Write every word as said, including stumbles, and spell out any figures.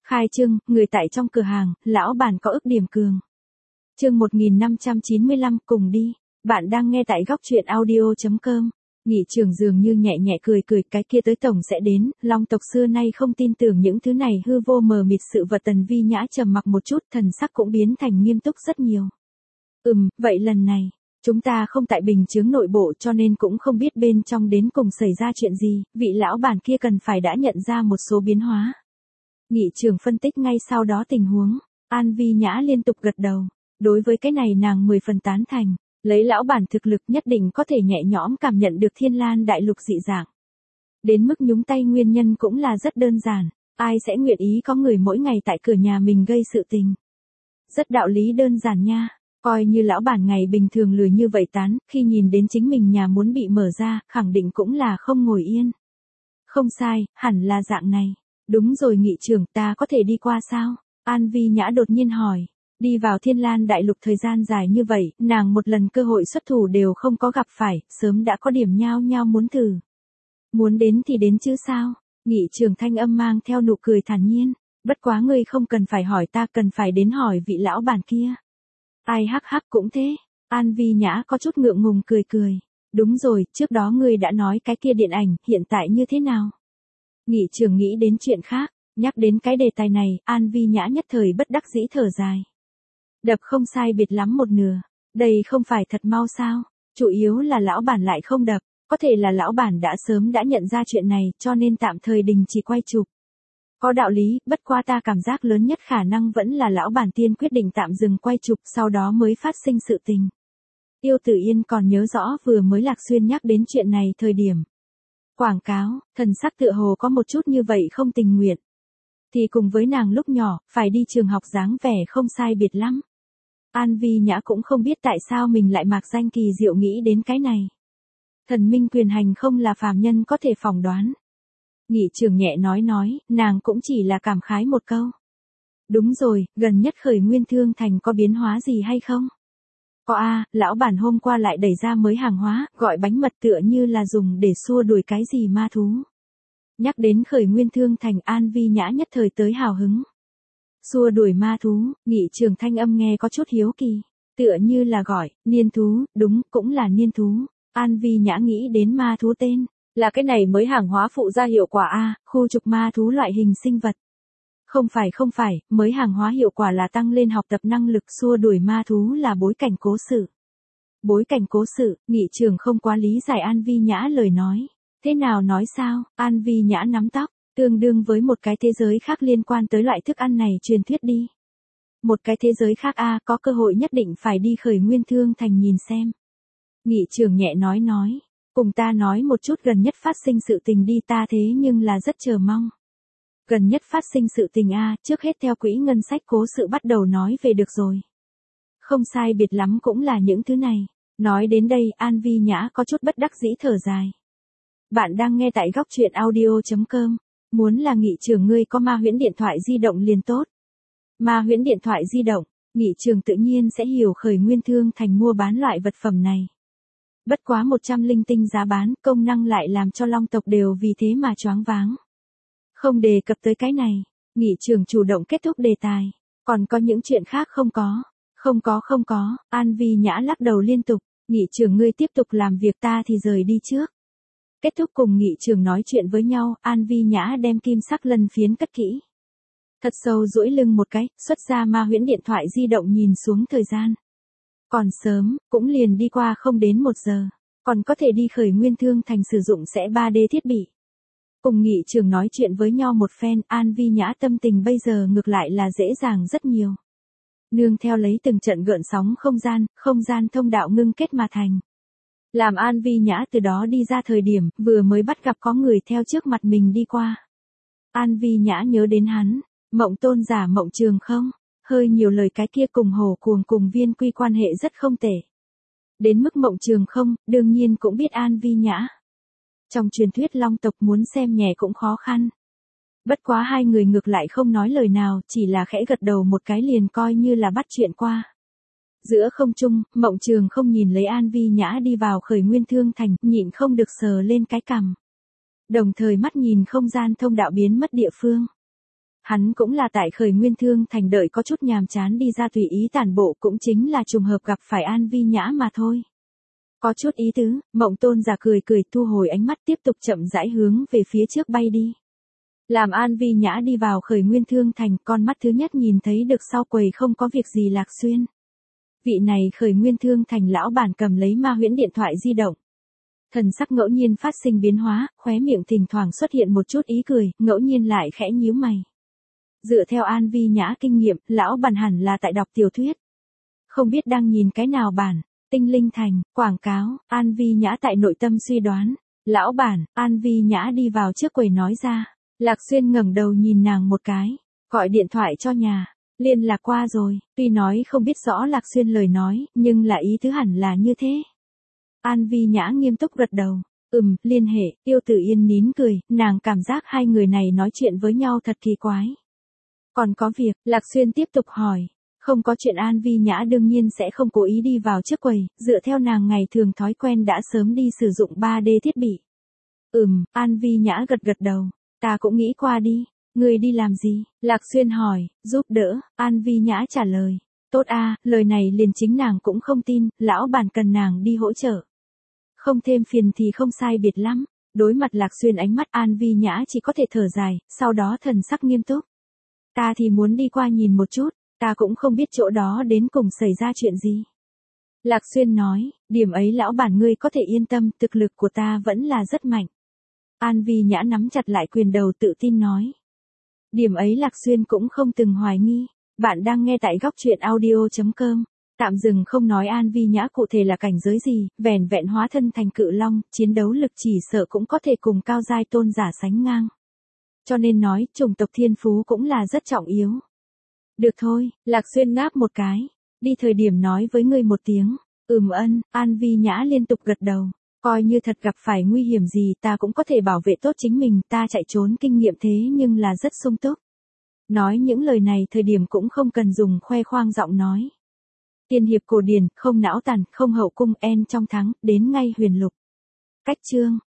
Khai trương, người tại trong cửa hàng, lão bản có ức điểm cường. Chương một nghìn năm trăm chín mươi lăm, cùng đi. Bạn đang nghe tại góc truyện audio chấm com. Nghị trưởng dường như nhẹ nhẹ cười cười, cái kia tới tổng sẽ đến, Long tộc xưa nay không tin tưởng những thứ này hư vô mờ mịt sự vật. Tần Vi Nhã trầm mặc một chút, thần sắc cũng biến thành nghiêm túc rất nhiều. Ừm, vậy lần này, chúng ta không tại bình chướng nội bộ cho nên cũng không biết bên trong đến cùng xảy ra chuyện gì, vị lão bản kia cần phải đã nhận ra một số biến hóa. Nghị trưởng phân tích ngay sau đó tình huống, An Vi Nhã liên tục gật đầu, đối với cái này nàng mười phần tán thành, lấy lão bản thực lực nhất định có thể nhẹ nhõm cảm nhận được Thiên Lan đại lục dị dạng. Đến mức nhúng tay nguyên nhân cũng là rất đơn giản, ai sẽ nguyện ý có người mỗi ngày tại cửa nhà mình gây sự tình. Rất đạo lý đơn giản nha, coi như lão bản ngày bình thường lười như vậy tán, khi nhìn đến chính mình nhà muốn bị mở ra, khẳng định cũng là không ngồi yên. Không sai, hẳn là dạng này. Đúng rồi nghị trưởng, ta có thể đi qua sao? An Vi Nhã đột nhiên hỏi. Đi vào Thiên Lan đại lục thời gian dài như vậy, nàng một lần cơ hội xuất thủ đều không có gặp phải, sớm đã có điểm nhao nhao muốn thử. Muốn đến thì đến chứ sao? Nghị trưởng thanh âm mang theo nụ cười thản nhiên. Bất quá ngươi không cần phải hỏi, ta cần phải đến hỏi vị lão bản kia. Ai hắc hắc cũng thế. An Vi Nhã có chút ngượng ngùng cười cười. Đúng rồi, trước đó ngươi đã nói cái kia điện ảnh, hiện tại như thế nào? Nghị trưởng nghĩ đến chuyện khác, nhắc đến cái đề tài này, An Vi Nhã nhất thời bất đắc dĩ thở dài. Đập không sai biệt lắm một nửa, đây không phải thật mau sao, chủ yếu là lão bản lại không đập, có thể là lão bản đã sớm đã nhận ra chuyện này cho nên tạm thời đình chỉ quay chụp. Có đạo lý, bất qua ta cảm giác lớn nhất khả năng vẫn là lão bản tiên quyết định tạm dừng quay chụp sau đó mới phát sinh sự tình. Tiêu Tử Yên còn nhớ rõ vừa mới Lạc Xuyên nhắc đến chuyện này thời điểm. Quảng cáo, thần sắc tựa hồ có một chút như vậy không tình nguyện. Thì cùng với nàng lúc nhỏ, phải đi trường học dáng vẻ không sai biệt lắm. An Vi Nhã cũng không biết tại sao mình lại mạc danh kỳ diệu nghĩ đến cái này. Thần minh quyền hành không là phàm nhân có thể phỏng đoán. Nghị trưởng nhẹ nói nói, nàng cũng chỉ là cảm khái một câu. Đúng rồi, gần nhất Khởi Nguyên Thương Thành có biến hóa gì hay không? Có a, lão bản hôm qua lại đẩy ra mới hàng hóa, gọi bánh mật tựa như là dùng để xua đuổi cái gì ma thú. Nhắc đến Khởi Nguyên Thương Thành, An Vi Nhã nhất thời tới hào hứng. Xua đuổi ma thú, nghị trưởng thanh âm nghe có chút hiếu kỳ, tựa như là gọi, niên thú, đúng, cũng là niên thú. An Vi Nhã nghĩ đến ma thú tên, là cái này mới hàng hóa phụ ra hiệu quả a, khu trục ma thú loại hình sinh vật. Không phải không phải, mới hàng hóa hiệu quả là tăng lên học tập năng lực, xua đuổi ma thú là bối cảnh cố sự. Bối cảnh cố sự, nghị trưởng không quá lý giải An Vi Nhã lời nói. Thế nào nói sao? An Vi Nhã nắm tóc, tương đương với một cái thế giới khác liên quan tới loại thức ăn này truyền thuyết đi. Một cái thế giới khác a, có cơ hội nhất định phải đi Khởi Nguyên Thương Thành nhìn xem. Nghị trưởng nhẹ nói nói, cùng ta nói một chút gần nhất phát sinh sự tình đi, ta thế nhưng là rất chờ mong. Gần nhất phát sinh sự tình a, trước hết theo quỹ ngân sách cố sự bắt đầu nói về được rồi. Không sai biệt lắm cũng là những thứ này. Nói đến đây, An Vi Nhã có chút bất đắc dĩ thở dài. Bạn đang nghe tại góc truyện audio chấm com. Muốn là nghị trưởng ngươi có ma huyễn điện thoại di động liền tốt. Ma huyễn điện thoại di động, nghị trưởng tự nhiên sẽ hiểu Khởi Nguyên Thương Thành mua bán loại vật phẩm này. Bất quá một trăm linh tinh giá bán, công năng lại làm cho Long tộc đều vì thế mà choáng váng. Không đề cập tới cái này, nghị trưởng chủ động kết thúc đề tài. Còn có những chuyện khác không có? Không có không có, An Vi Nhã lắc đầu liên tục, nghị trưởng ngươi tiếp tục làm việc, ta thì rời đi trước. Kết thúc cùng nghị trưởng nói chuyện với nhau, An Vi Nhã đem kim sắc lân phiến cất kỹ. Thật sâu duỗi lưng một cái, xuất ra ma huyễn điện thoại di động nhìn xuống thời gian. Còn sớm, cũng liền đi qua không đến một giờ, còn có thể đi Khởi Nguyên Thương Thành sử dụng sẽ ba D thiết bị. Cùng nghị trưởng nói chuyện với nhau một phen, An Vi Nhã tâm tình bây giờ ngược lại là dễ dàng rất nhiều. Nương theo lấy từng trận gợn sóng không gian, không gian thông đạo ngưng kết mà thành. Làm An Vi Nhã từ đó đi ra thời điểm, vừa mới bắt gặp có người theo trước mặt mình đi qua. An Vi Nhã nhớ đến hắn, Mộng Tôn giả Mộng Trường Không, hơi nhiều lời cái kia cùng Hổ Cuồng cùng Viên Quy quan hệ rất không tệ. Đến mức Mộng Trường Không, đương nhiên cũng biết An Vi Nhã. Trong truyền thuyết Long tộc muốn xem nhẹ cũng khó khăn. Bất quá hai người ngược lại không nói lời nào, chỉ là khẽ gật đầu một cái liền coi như là bắt chuyện qua. Giữa không trung, Mộng Trường Không nhìn lấy An Vi Nhã đi vào Khởi Nguyên Thương Thành, nhịn không được sờ lên cái cằm. Đồng thời mắt nhìn không gian thông đạo biến mất địa phương. Hắn cũng là tại Khởi Nguyên Thương Thành đợi có chút nhàm chán đi ra tùy ý tản bộ, cũng chính là trùng hợp gặp phải An Vi Nhã mà thôi. Có chút ý tứ, Mộng Tôn giả cười cười thu hồi ánh mắt tiếp tục chậm rãi hướng về phía trước bay đi. Làm An Vi Nhã đi vào Khởi Nguyên Thương Thành, con mắt thứ nhất nhìn thấy được sau quầy không có việc gì Lạc Xuyên. Vị này Khởi Nguyên Thương Thành lão bản cầm lấy ma huyễn điện thoại di động. Thần sắc ngẫu nhiên phát sinh biến hóa, khóe miệng thỉnh thoảng xuất hiện một chút ý cười, ngẫu nhiên lại khẽ nhíu mày. Dựa theo An Vi Nhã kinh nghiệm, lão bản hẳn là tại đọc tiểu thuyết. Không biết đang nhìn cái nào bản, Tinh Linh Thành, quảng cáo, An Vi Nhã tại nội tâm suy đoán. Lão bản, An Vi Nhã đi vào trước quầy nói ra. Lạc Xuyên ngẩng đầu nhìn nàng một cái, gọi điện thoại cho nhà, liên lạc qua rồi, tuy nói không biết rõ Lạc Xuyên lời nói, nhưng là ý thứ hẳn là như thế. An Vi Nhã nghiêm túc gật đầu, ừm, liên hệ, Tiêu Tử Yên nín cười, nàng cảm giác hai người này nói chuyện với nhau thật kỳ quái. Còn có việc, Lạc Xuyên tiếp tục hỏi, không có chuyện An Vi Nhã đương nhiên sẽ không cố ý đi vào trước quầy, dựa theo nàng ngày thường thói quen đã sớm đi sử dụng ba D thiết bị. Ừm, An Vi Nhã gật gật đầu. Ta cũng nghĩ qua đi, người đi làm gì? Lạc Xuyên hỏi, giúp đỡ, An Vi Nhã trả lời. Tốt a, lời này liền chính nàng cũng không tin, lão bản cần nàng đi hỗ trợ. Không thêm phiền thì không sai biệt lắm. Đối mặt Lạc Xuyên ánh mắt An Vi Nhã chỉ có thể thở dài, sau đó thần sắc nghiêm túc. Ta thì muốn đi qua nhìn một chút, ta cũng không biết chỗ đó đến cùng xảy ra chuyện gì. Lạc Xuyên nói, điểm ấy lão bản ngươi có thể yên tâm, thực lực của ta vẫn là rất mạnh. An Vi Nhã nắm chặt lại quyền đầu tự tin nói. Điểm ấy Lạc Xuyên cũng không từng hoài nghi. Bạn đang nghe tại góc truyện audio chấm com. Tạm dừng không nói An Vi Nhã cụ thể là cảnh giới gì, vẻn vẹn hóa thân thành cự long, chiến đấu lực chỉ sợ cũng có thể cùng cao giai tôn giả sánh ngang. Cho nên nói, chủng tộc thiên phú cũng là rất trọng yếu. Được thôi, Lạc Xuyên ngáp một cái. Đi thời điểm nói với ngươi một tiếng. Ừm ân, An Vi Nhã liên tục gật đầu. Coi như thật gặp phải nguy hiểm gì ta cũng có thể bảo vệ tốt chính mình, ta chạy trốn kinh nghiệm thế nhưng là rất sung túc. Nói những lời này thời điểm cũng không cần dùng khoe khoang giọng nói. Tiên hiệp cổ điển, không não tàn, không hậu cung en trong thắng, đến ngay huyền lục. Cách chương.